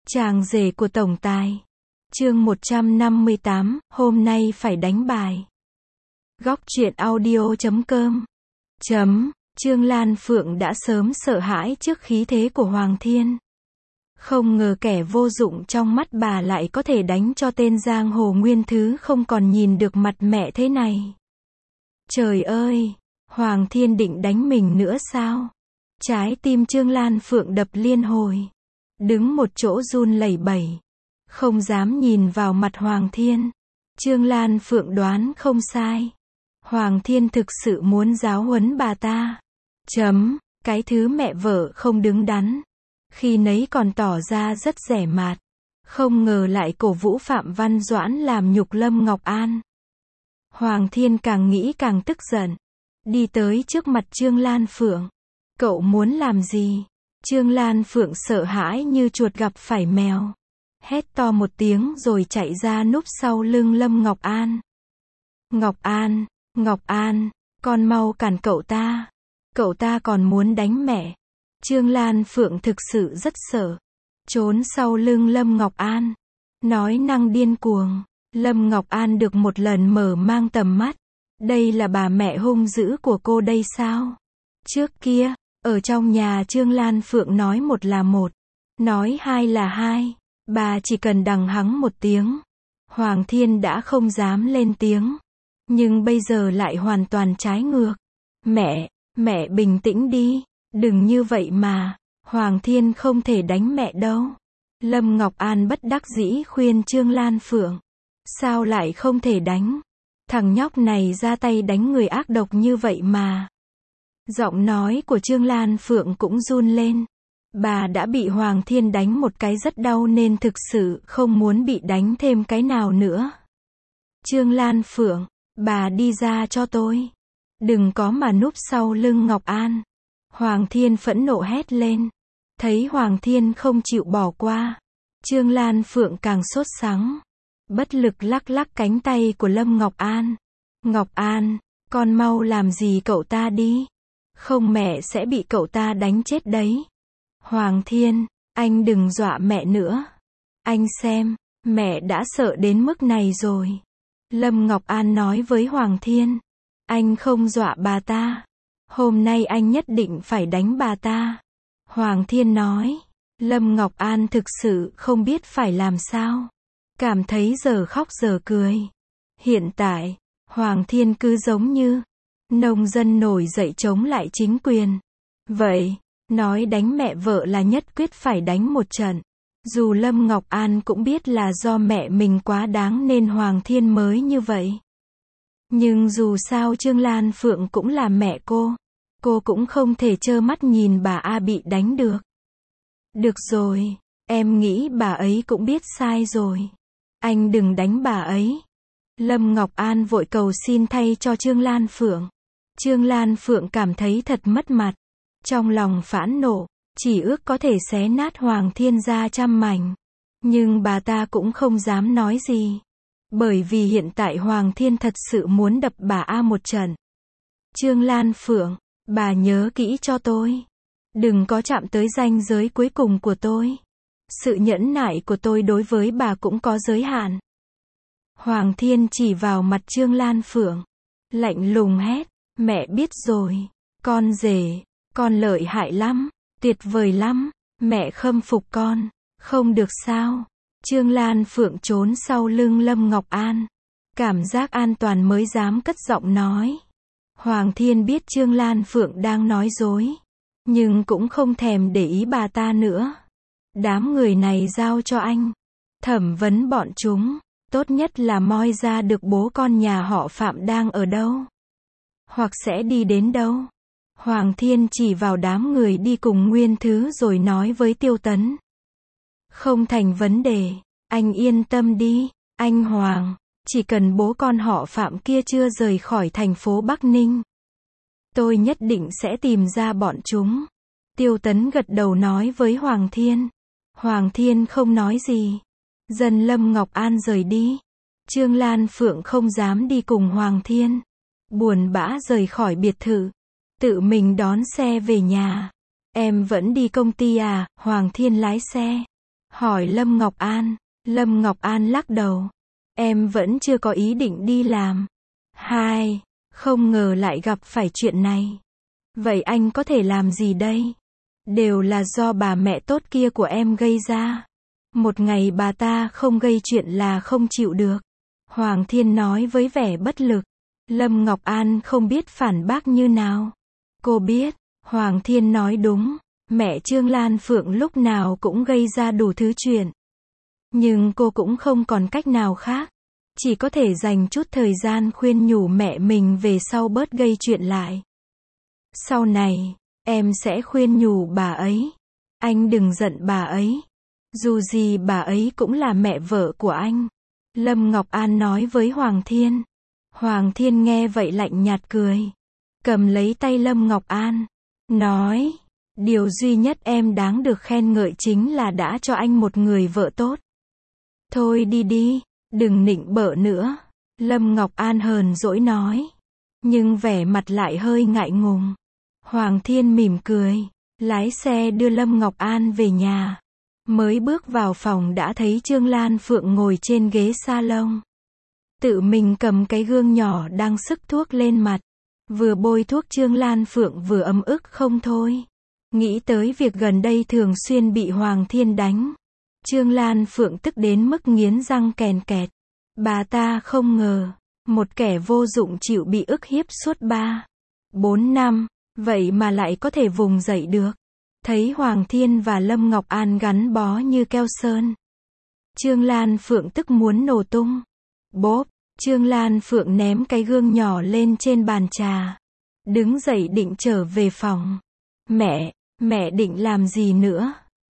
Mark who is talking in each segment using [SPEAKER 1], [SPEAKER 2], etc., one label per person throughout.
[SPEAKER 1] Chàng rể của tổng tài. Chương 158, hôm nay phải đánh bài. Góc truyện audio.com. Trương Lan Phượng đã sớm sợ hãi trước khí thế của Hoàng Thiên. Không ngờ kẻ vô dụng trong mắt bà lại có thể đánh cho tên giang hồ nguyên thứ không còn nhìn được mặt mẹ thế này. Trời ơi, Hoàng Thiên định đánh mình nữa sao? Trái tim Trương Lan Phượng đập liên hồi. Đứng một chỗ run lẩy bẩy. Không dám nhìn vào mặt Hoàng Thiên. Trương Lan Phượng đoán không sai. Hoàng Thiên thực sự muốn giáo huấn bà ta. Cái thứ mẹ vợ không đứng đắn. Khi nấy còn tỏ ra rất dè mạt. Không ngờ lại cổ vũ Phạm Văn Doãn làm nhục Lâm Ngọc An. Hoàng Thiên càng nghĩ càng tức giận. Đi tới trước mặt Trương Lan Phượng. Cậu muốn làm gì? Trương Lan Phượng sợ hãi như chuột gặp phải mèo. Hét to một tiếng rồi chạy ra núp sau lưng Lâm Ngọc An. Ngọc An, con mau cản cậu ta. Cậu ta còn muốn đánh mẹ. Trương Lan Phượng thực sự rất sợ. Trốn sau lưng Lâm Ngọc An. Nói năng điên cuồng. Lâm Ngọc An được một lần mở mang tầm mắt. Đây là bà mẹ hung dữ của cô đây sao? Trước kia, ở trong nhà Trương Lan Phượng nói một là một. Nói hai là hai. Bà chỉ cần đằng hắng một tiếng. Hoàng Thiên đã không dám lên tiếng. Nhưng bây giờ lại hoàn toàn trái ngược. Mẹ bình tĩnh đi. Đừng như vậy mà. Hoàng Thiên không thể đánh mẹ đâu. Lâm Ngọc An bất đắc dĩ khuyên Trương Lan Phượng. Sao lại không thể đánh? Thằng nhóc này ra tay đánh người ác độc như vậy mà. Giọng nói của Trương Lan Phượng cũng run lên. Bà đã bị Hoàng Thiên đánh một cái rất đau nên thực sự không muốn bị đánh thêm cái nào nữa. Trương Lan Phượng, bà đi ra cho tôi. Đừng có mà núp sau lưng Ngọc An. Hoàng Thiên phẫn nộ hét lên. Thấy Hoàng Thiên không chịu bỏ qua. Trương Lan Phượng càng sốt sắng. Bất lực lắc lắc cánh tay của Lâm Ngọc An. Ngọc An, con mau làm gì cậu ta đi. Không mẹ sẽ bị cậu ta đánh chết đấy. Hoàng Thiên, anh đừng dọa mẹ nữa. Anh xem, mẹ đã sợ đến mức này rồi. Lâm Ngọc An nói với Hoàng Thiên. Anh không dọa bà ta. Hôm nay anh nhất định phải đánh bà ta. Hoàng Thiên nói. Lâm Ngọc An thực sự không biết phải làm sao. Cảm thấy giờ khóc giờ cười. Hiện tại, Hoàng Thiên cứ giống như nông dân nổi dậy chống lại chính quyền. Vậy, nói đánh mẹ vợ là nhất quyết phải đánh một trận. Dù Lâm Ngọc An cũng biết là do mẹ mình quá đáng nên Hoàng Thiên mới như vậy. Nhưng dù sao Trương Lan Phượng cũng là mẹ cô. Cô cũng không thể trơ mắt nhìn bà A bị đánh được. Được rồi, em nghĩ bà ấy cũng biết sai rồi. Anh đừng đánh bà ấy. Lâm Ngọc An vội cầu xin thay cho Trương Lan Phượng. Trương Lan Phượng cảm thấy thật mất mặt. Trong lòng phẫn nộ, chỉ ước có thể xé nát Hoàng Thiên ra trăm mảnh. Nhưng bà ta cũng không dám nói gì. Bởi vì hiện tại Hoàng Thiên thật sự muốn đập bà A một trận. Trương Lan Phượng, bà nhớ kỹ cho tôi. Đừng có chạm tới ranh giới cuối cùng của tôi. Sự nhẫn nại của tôi đối với bà cũng có giới hạn. Hoàng Thiên chỉ vào mặt Trương Lan Phượng. Lạnh lùng hét. Mẹ biết rồi. Con rể. Con lợi hại lắm. Tuyệt vời lắm. Mẹ khâm phục con. Không được sao. Trương Lan Phượng trốn sau lưng Lâm Ngọc An. Cảm giác an toàn mới dám cất giọng nói. Hoàng Thiên biết Trương Lan Phượng đang nói dối. Nhưng cũng không thèm để ý bà ta nữa. Đám người này giao cho anh. Thẩm vấn bọn chúng. Tốt nhất là moi ra được bố con nhà họ Phạm đang ở đâu. Hoặc sẽ đi đến đâu. Hoàng Thiên chỉ vào đám người đi cùng Nguyên Thứ rồi nói với Tiêu Tấn. Không thành vấn đề. Anh yên tâm đi. Anh Hoàng. Chỉ cần bố con họ Phạm kia chưa rời khỏi thành phố Bắc Ninh. Tôi nhất định sẽ tìm ra bọn chúng. Tiêu Tấn gật đầu nói với Hoàng Thiên. Hoàng Thiên không nói gì. Dần Lâm Ngọc An rời đi. Trương Lan Phượng không dám đi cùng Hoàng Thiên. Buồn bã rời khỏi biệt thự. Tự mình đón xe về nhà. Em vẫn đi công ty à? Hoàng Thiên lái xe. hỏi Lâm Ngọc An. Lâm Ngọc An lắc đầu. Em vẫn chưa có ý định đi làm. 2. Không ngờ lại gặp phải chuyện này. Vậy anh có thể làm gì đây? Đều là do bà mẹ tốt kia của em gây ra. Một ngày bà ta không gây chuyện là không chịu được. Hoàng Thiên nói với vẻ bất lực. Lâm Ngọc An không biết phản bác như nào. Cô biết, Hoàng Thiên nói đúng. Mẹ Trương Lan Phượng lúc nào cũng gây ra đủ thứ chuyện. Nhưng cô cũng không còn cách nào khác. Chỉ có thể dành chút thời gian khuyên nhủ mẹ mình về sau bớt gây chuyện lại. Sau này, em sẽ khuyên nhủ bà ấy. Anh đừng giận bà ấy. Dù gì bà ấy cũng là mẹ vợ của anh. Lâm Ngọc An nói với Hoàng Thiên. Hoàng Thiên nghe vậy lạnh nhạt cười. Cầm lấy tay Lâm Ngọc An. Nói, điều duy nhất em đáng được khen ngợi chính là đã cho anh một người vợ tốt. Thôi đi đi, đừng nịnh bợ nữa. Lâm Ngọc An hờn dỗi nói. Nhưng vẻ mặt lại hơi ngại ngùng. Hoàng Thiên mỉm cười. Lái xe đưa Lâm Ngọc An về nhà. Mới bước vào phòng đã thấy Trương Lan Phượng ngồi trên ghế salon. Tự mình cầm cái gương nhỏ đang xức thuốc lên mặt. Vừa bôi thuốc Trương Lan Phượng vừa ấm ức không thôi. Nghĩ tới việc gần đây thường xuyên bị Hoàng Thiên đánh. Trương Lan Phượng tức đến mức nghiến răng kèn kẹt. Bà ta không ngờ, một kẻ vô dụng chịu bị ức hiếp suốt 3-4 năm, vậy mà lại có thể vùng dậy được. Thấy Hoàng Thiên và Lâm Ngọc An gắn bó như keo sơn. Trương Lan Phượng tức muốn nổ tung. Bốp, Trương Lan Phượng ném cái gương nhỏ lên trên bàn trà. Đứng dậy định trở về phòng. Mẹ định làm gì nữa?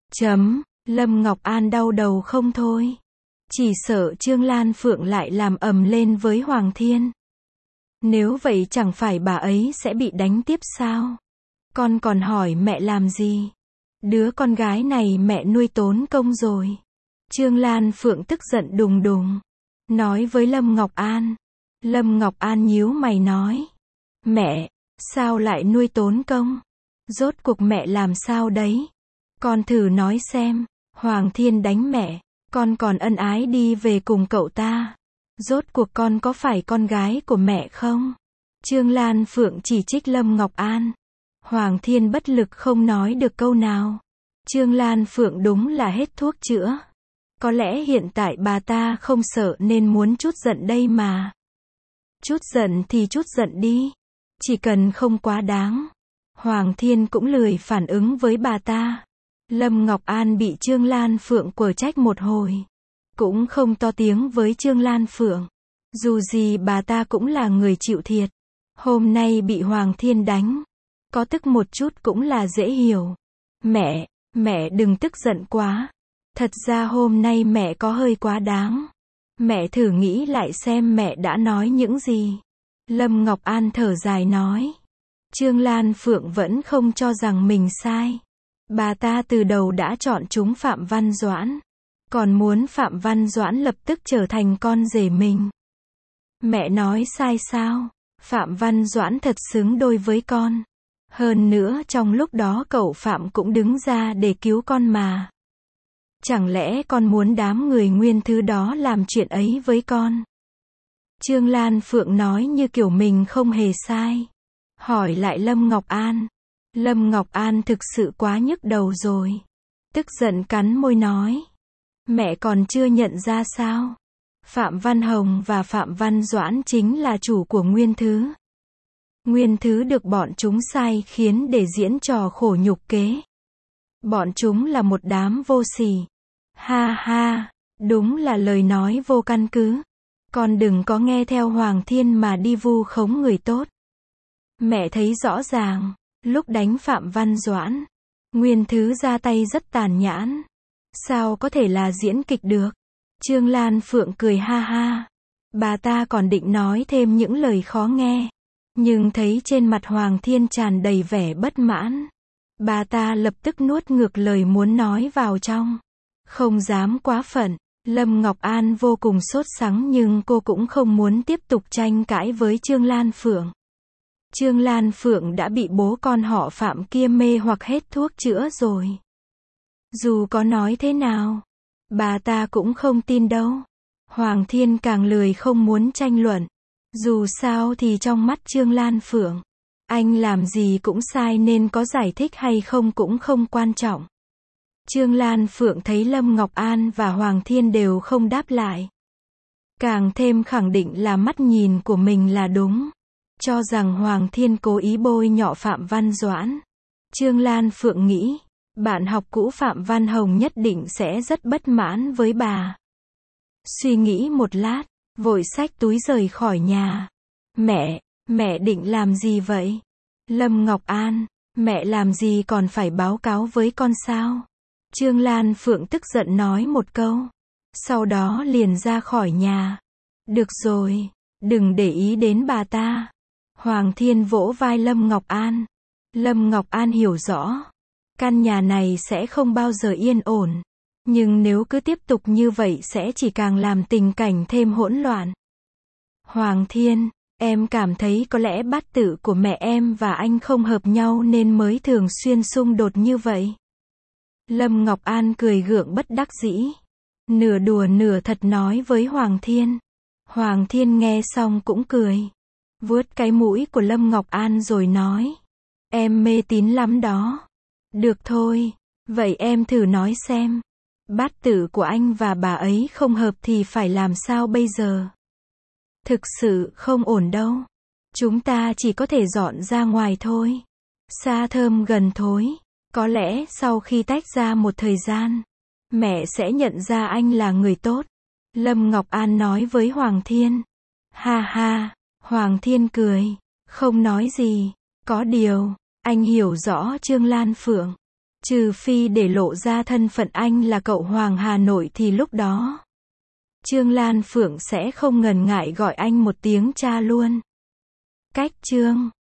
[SPEAKER 1] Lâm Ngọc An đau đầu không thôi. Chỉ sợ Trương Lan Phượng lại làm ầm lên với Hoàng Thiên. Nếu vậy chẳng phải bà ấy sẽ bị đánh tiếp sao? Con còn hỏi mẹ làm gì? Đứa con gái này mẹ nuôi tốn công rồi. Trương Lan Phượng tức giận đùng đùng. Nói với Lâm Ngọc An. Lâm Ngọc An nhíu mày nói. Mẹ, sao lại nuôi tốn công? Rốt cuộc mẹ làm sao đấy? Con thử nói xem. Hoàng Thiên đánh mẹ. Con còn ân ái đi về cùng cậu ta. Rốt cuộc con có phải con gái của mẹ không? Trương Lan Phượng chỉ trích Lâm Ngọc An. Hoàng Thiên bất lực không nói được câu nào. Trương Lan Phượng đúng là hết thuốc chữa. Có lẽ hiện tại bà ta không sợ nên muốn chút giận đây mà. Chút giận thì chút giận đi. Chỉ cần không quá đáng. Hoàng Thiên cũng lười phản ứng với bà ta. Lâm Ngọc An bị Trương Lan Phượng quở trách một hồi. Cũng không to tiếng với Trương Lan Phượng. Dù gì bà ta cũng là người chịu thiệt. Hôm nay bị Hoàng Thiên đánh. Có tức một chút cũng là dễ hiểu. Mẹ đừng tức giận quá. Thật ra hôm nay mẹ có hơi quá đáng. Mẹ thử nghĩ lại xem mẹ đã nói những gì. Lâm Ngọc An thở dài nói. Trương Lan Phượng vẫn không cho rằng mình sai. Bà ta từ đầu đã chọn chúng Phạm Văn Doãn. Còn muốn Phạm Văn Doãn lập tức trở thành con rể mình. Mẹ nói sai sao? Phạm Văn Doãn thật xứng đôi với con. Hơn nữa trong lúc đó cậu Phạm cũng đứng ra để cứu con mà. Chẳng lẽ con muốn đám người Nguyên Thứ đó làm chuyện ấy với con? Trương Lan Phượng nói như kiểu mình không hề sai. Hỏi lại Lâm Ngọc An. Lâm Ngọc An thực sự quá nhức đầu rồi. Tức giận cắn môi nói. Mẹ còn chưa nhận ra sao? Phạm Văn Hồng và Phạm Văn Doãn chính là chủ của Nguyên Thứ. Nguyên Thứ được bọn chúng sai khiến để diễn trò khổ nhục kế. Bọn chúng là một đám vô sỉ. Ha ha, đúng là lời nói vô căn cứ. Con đừng có nghe theo Hoàng Thiên mà đi vu khống người tốt. Mẹ thấy rõ ràng, lúc đánh Phạm Văn Doãn, Nguyên Thứ ra tay rất tàn nhẫn. Sao có thể là diễn kịch được? Trương Lan Phượng cười ha ha. Bà ta còn định nói thêm những lời khó nghe. Nhưng thấy trên mặt Hoàng Thiên tràn đầy vẻ bất mãn. Bà ta lập tức nuốt ngược lời muốn nói vào trong. Không dám quá phận. Lâm Ngọc An vô cùng sốt sắng nhưng cô cũng không muốn tiếp tục tranh cãi với Trương Lan Phượng. Trương Lan Phượng đã bị bố con họ Phạm kia mê hoặc hết thuốc chữa rồi. Dù có nói thế nào, Bà ta cũng không tin đâu. Hoàng Thiên càng lười không muốn tranh luận. Dù sao thì trong mắt Trương Lan Phượng, anh làm gì cũng sai nên có giải thích hay không cũng không quan trọng. Trương Lan Phượng thấy Lâm Ngọc An và Hoàng Thiên đều không đáp lại, càng thêm khẳng định là mắt nhìn của mình là đúng, cho rằng Hoàng Thiên cố ý bôi nhọ Phạm Văn Doãn. Trương Lan Phượng nghĩ, bạn học cũ Phạm Văn Hồng nhất định sẽ rất bất mãn với bà. Suy nghĩ một lát, vội xách túi rời khỏi nhà. Mẹ định làm gì vậy? Lâm Ngọc An, mẹ làm gì còn phải báo cáo với con sao? Trương Lan Phượng tức giận nói một câu. Sau đó liền ra khỏi nhà. Được rồi, đừng để ý đến bà ta. Hoàng Thiên vỗ vai Lâm Ngọc An. Lâm Ngọc An hiểu rõ, căn nhà này sẽ không bao giờ yên ổn. Nhưng nếu cứ tiếp tục như vậy sẽ chỉ càng làm tình cảnh thêm hỗn loạn. Hoàng Thiên, em cảm thấy có lẽ bát tự của mẹ em và anh không hợp nhau nên mới thường xuyên xung đột như vậy. Lâm Ngọc An cười gượng bất đắc dĩ, nửa đùa nửa thật nói với Hoàng Thiên. Hoàng Thiên nghe xong cũng cười, vuốt cái mũi của Lâm Ngọc An rồi nói, em mê tín lắm đó. Được thôi, vậy em thử nói xem, bát tự của anh và bà ấy không hợp thì phải làm sao bây giờ? Thực sự không ổn đâu. Chúng ta chỉ có thể dọn ra ngoài thôi. Xa thơm gần thối. Có lẽ sau khi tách ra một thời gian, mẹ sẽ nhận ra anh là người tốt. Lâm Ngọc An nói với Hoàng Thiên. Ha ha, Hoàng Thiên cười, không nói gì. Có điều, anh hiểu rõ Trương Lan Phượng. Trừ phi để lộ ra thân phận anh là cậu Hoàng Hà Nội thì lúc đó Trương Lan Phượng sẽ không ngần ngại gọi anh một tiếng cha luôn. Cách chương